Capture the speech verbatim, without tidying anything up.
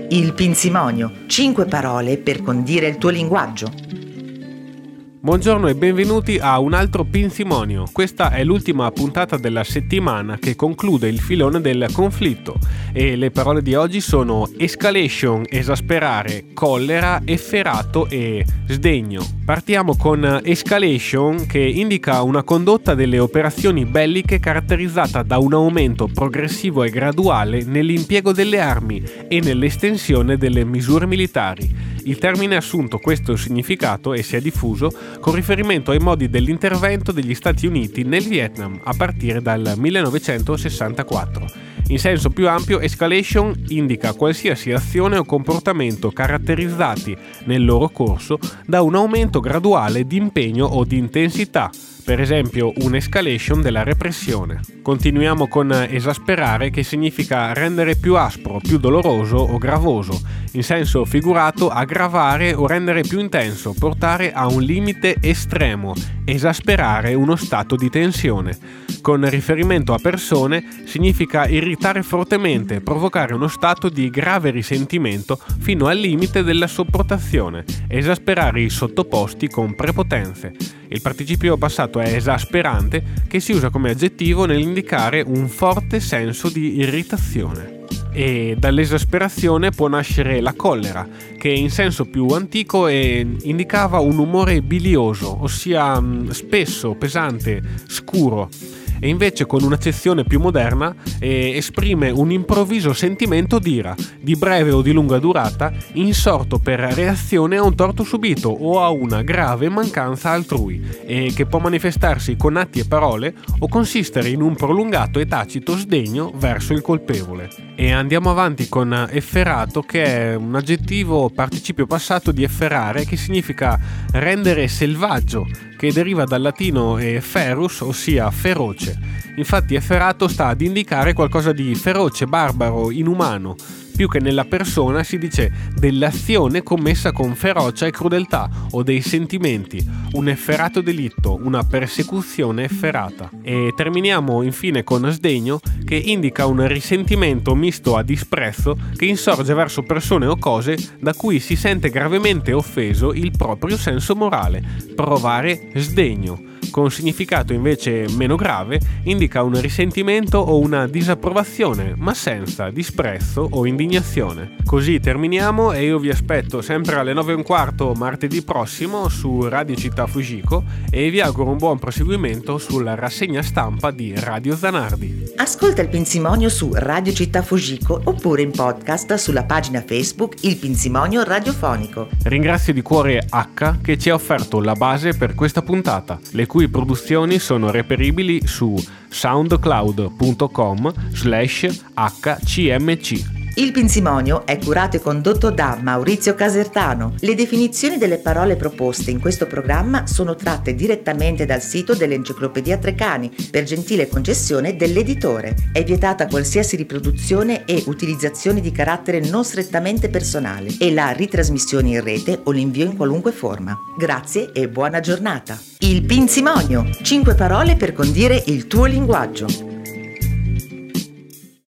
Il Pinzimonio, cinque parole per condire il tuo linguaggio. Buongiorno e benvenuti a un altro Pinzimonio. Questa è l'ultima puntata della settimana che conclude il filone del conflitto e le parole di oggi sono escalation, esasperare, collera, efferato e sdegno. Partiamo con escalation, che indica una condotta delle operazioni belliche caratterizzata da un aumento progressivo e graduale nell'impiego delle armi e nell'estensione delle misure militari. Il termine ha assunto questo significato e si è diffuso con riferimento ai modi dell'intervento degli Stati Uniti nel Vietnam a partire dal millenovecentosessantaquattro. In senso più ampio, escalation indica qualsiasi azione o comportamento caratterizzati nel loro corso da un aumento graduale di impegno o di intensità, per esempio un'escalation della repressione. Continuiamo con esasperare, che significa rendere più aspro, più doloroso o gravoso. In senso figurato, aggravare o rendere più intenso, portare a un limite estremo, esasperare uno stato di tensione. Con riferimento a persone, significa irritare fortemente, provocare uno stato di grave risentimento fino al limite della sopportazione, esasperare i sottoposti con prepotenze. Il participio passato è esasperante, che si usa come aggettivo nell'indicare un forte senso di irritazione. E dall'esasperazione può nascere la collera, che in senso più antico è, indicava un umore bilioso, ossia mh, spesso, pesante, scuro. E invece con un'accezione più moderna eh, esprime un improvviso sentimento d'ira, di breve o di lunga durata, insorto per reazione a un torto subito o a una grave mancanza altrui, e che può manifestarsi con atti e parole o consistere in un prolungato e tacito sdegno verso il colpevole. E andiamo avanti con efferato, che è un aggettivo participio passato di efferare, che significa rendere selvaggio, che deriva dal latino ferus, ossia feroce. Infatti efferato sta ad indicare qualcosa di feroce, barbaro, inumano. Più che nella persona si dice dell'azione commessa con ferocia e crudeltà o dei sentimenti, un efferato delitto, una persecuzione efferata. E terminiamo infine con sdegno, che indica un risentimento misto a disprezzo che insorge verso persone o cose da cui si sente gravemente offeso il proprio senso morale. Provare sdegno. Con significato invece meno grave, indica un risentimento o una disapprovazione, ma senza disprezzo o indignazione. Così terminiamo e io vi aspetto sempre alle nove e un quarto martedì prossimo su Radio Città Fujiko e vi auguro un buon proseguimento sulla rassegna stampa di Radio Zanardi. Ascolta il Pinzimonio su Radio Città Fujiko oppure in podcast sulla pagina Facebook Il Pinzimonio Radiofonico. Ringrazio di cuore H che ci ha offerto la base per questa puntata, le cui produzioni sono reperibili su soundcloud punto com slash hcmc. Il Pinzimonio è curato e condotto da Maurizio Casertano. Le definizioni delle parole proposte in questo programma sono tratte direttamente dal sito dell'Enciclopedia Treccani, per gentile concessione dell'editore. È vietata qualsiasi riproduzione e utilizzazione di carattere non strettamente personale e la ritrasmissione in rete o l'invio in qualunque forma. Grazie e buona giornata. Il Pinzimonio, cinque parole per condire il tuo linguaggio.